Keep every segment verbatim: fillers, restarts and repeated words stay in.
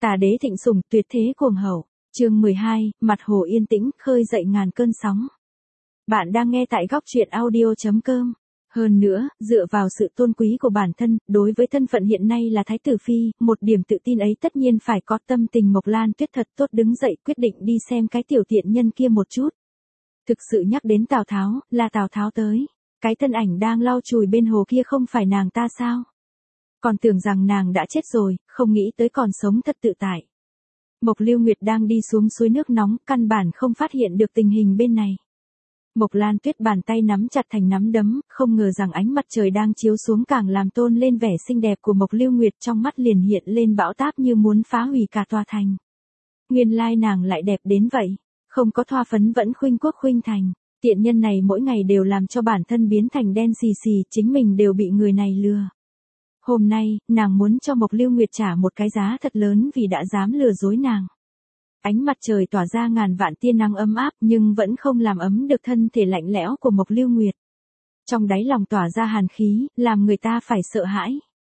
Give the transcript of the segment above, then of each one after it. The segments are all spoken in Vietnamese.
Tà đế thịnh sủng, tuyệt thế cuồng hậu. Chương mười hai, mặt hồ yên tĩnh, khơi dậy ngàn cơn sóng. Bạn đang nghe tại góc truyện audio chấm com. Hơn nữa, dựa vào sự tôn quý của bản thân, đối với thân phận hiện nay là Thái tử Phi, một điểm tự tin ấy tất nhiên phải có. Tâm tình Mộc Lan Tuyết thật tốt, đứng dậy quyết định đi xem cái tiểu tiện nhân kia một chút. Thực sự nhắc đến Tào Tháo, là Tào Tháo tới. Cái thân ảnh đang lau chùi bên hồ kia không phải nàng ta sao? Còn tưởng rằng nàng đã chết rồi, không nghĩ tới còn sống thật tự tại. Mộc Lưu Nguyệt đang đi xuống suối nước nóng, căn bản không phát hiện được tình hình bên này. Mộc Lan Tuyết bàn tay nắm chặt thành nắm đấm, không ngờ rằng ánh mặt trời đang chiếu xuống càng làm tôn lên vẻ xinh đẹp của Mộc Lưu Nguyệt, trong mắt liền hiện lên bão táp như muốn phá hủy cả tòa thành. Nguyên lai nàng lại đẹp đến vậy, không có thoa phấn vẫn khuynh quốc khuynh thành, tiện nhân này mỗi ngày đều làm cho bản thân biến thành đen xì xì, chính mình đều bị người này lừa. Hôm nay, nàng muốn cho Mộc Lưu Nguyệt trả một cái giá thật lớn vì đã dám lừa dối nàng. Ánh mặt trời tỏa ra ngàn vạn tia nắng ấm áp nhưng vẫn không làm ấm được thân thể lạnh lẽo của Mộc Lưu Nguyệt. Trong đáy lòng tỏa ra hàn khí, làm người ta phải sợ hãi.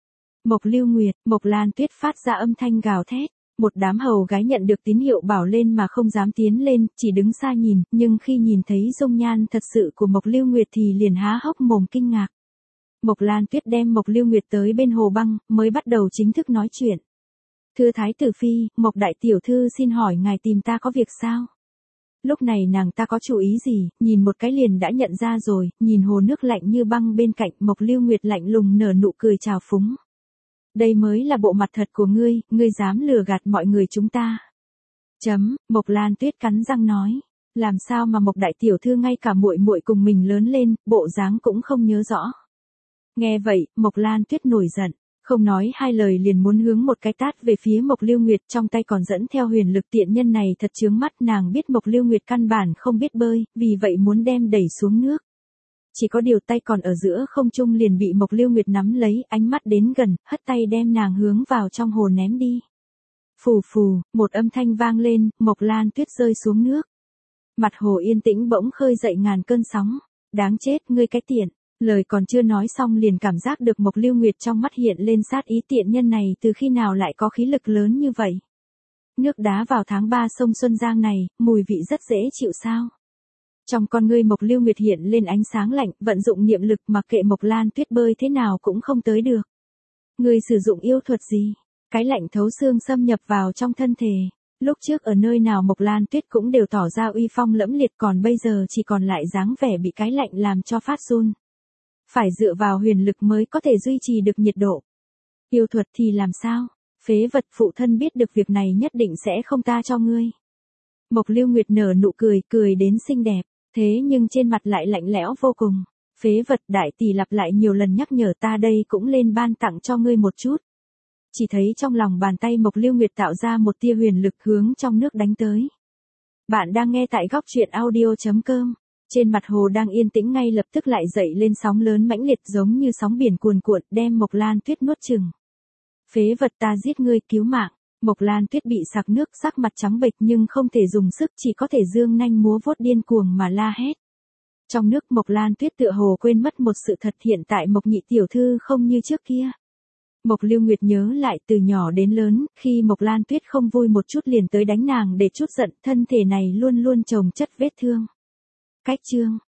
Mộc Lưu Nguyệt, Mộc Lan Tuyết phát ra âm thanh gào thét. Một đám hầu gái nhận được tín hiệu bảo lên mà không dám tiến lên, chỉ đứng xa nhìn, nhưng khi nhìn thấy dung nhan thật sự của Mộc Lưu Nguyệt thì liền há hốc mồm kinh ngạc. Mộc Lan Tuyết đem Mộc Lưu Nguyệt tới bên hồ băng, mới bắt đầu chính thức nói chuyện. Thưa Thái tử Phi, Mộc đại tiểu thư xin hỏi ngài tìm ta có việc sao? Lúc này nàng ta có chủ ý gì, nhìn một cái liền đã nhận ra rồi, nhìn hồ nước lạnh như băng bên cạnh, Mộc Lưu Nguyệt lạnh lùng nở nụ cười trào phúng. Đây mới là bộ mặt thật của ngươi, ngươi dám lừa gạt mọi người chúng ta. Chấm, Mộc Lan Tuyết cắn răng nói, làm sao mà Mộc đại tiểu thư ngay cả muội muội cùng mình lớn lên, bộ dáng cũng không nhớ rõ. Nghe vậy, Mộc Lan Tuyết nổi giận, không nói hai lời liền muốn hướng một cái tát về phía Mộc Lưu Nguyệt, trong tay còn dẫn theo huyền lực. Tiện nhân này thật chướng mắt, nàng biết Mộc Lưu Nguyệt căn bản không biết bơi, vì vậy muốn đem đẩy xuống nước. Chỉ có điều tay còn ở giữa không trung liền bị Mộc Lưu Nguyệt nắm lấy, ánh mắt đến gần, hất tay đem nàng hướng vào trong hồ ném đi. Phù phù, một âm thanh vang lên, Mộc Lan Tuyết rơi xuống nước. Mặt hồ yên tĩnh bỗng khơi dậy ngàn cơn sóng. Đáng chết, ngươi cái tiện. Lời còn chưa nói xong liền cảm giác được Mộc Lưu Nguyệt trong mắt hiện lên sát ý, tiện nhân này từ khi nào lại có khí lực lớn như vậy. Nước đá vào tháng ba sông Xuân Giang này, mùi vị rất dễ chịu sao. Trong con ngươi Mộc Lưu Nguyệt hiện lên ánh sáng lạnh, vận dụng niệm lực mặc kệ Mộc Lan Tuyết bơi thế nào cũng không tới được. Ngươi sử dụng yêu thuật gì? Cái lạnh thấu xương xâm nhập vào trong thân thể. Lúc trước ở nơi nào Mộc Lan Tuyết cũng đều tỏ ra uy phong lẫm liệt, còn bây giờ chỉ còn lại dáng vẻ bị cái lạnh làm cho phát run. Phải dựa vào huyền lực mới có thể duy trì được nhiệt độ. Yêu thuật thì làm sao? Phế vật, phụ thân biết được việc này nhất định sẽ không tha cho ngươi. Mộc Lưu Nguyệt nở nụ cười, cười đến xinh đẹp, thế nhưng trên mặt lại lạnh lẽo vô cùng. Phế vật, đại tỷ lặp lại nhiều lần nhắc nhở ta đây cũng lên ban tặng cho ngươi một chút. Chỉ thấy trong lòng bàn tay Mộc Lưu Nguyệt tạo ra một tia huyền lực hướng trong nước đánh tới. Bạn đang nghe tại góc truyện audio chấm com. Trên mặt hồ đang yên tĩnh ngay lập tức lại dậy lên sóng lớn mãnh liệt giống như sóng biển cuồn cuộn, đem Mộc Lan Tuyết nuốt chửng. Phế vật, ta giết ngươi cứu mạng. Mộc Lan Tuyết bị sặc nước, sắc mặt trắng bệch nhưng không thể dùng sức, chỉ có thể giương nanh múa vuốt điên cuồng mà la hét. Trong nước Mộc Lan Tuyết tựa hồ quên mất một sự thật, hiện tại Mộc nhị tiểu thư không như trước kia. Mộc Lưu Nguyệt nhớ lại từ nhỏ đến lớn, khi Mộc Lan Tuyết không vui một chút liền tới đánh nàng để chút giận, thân thể này luôn luôn chồng chất vết thương. Cách chương,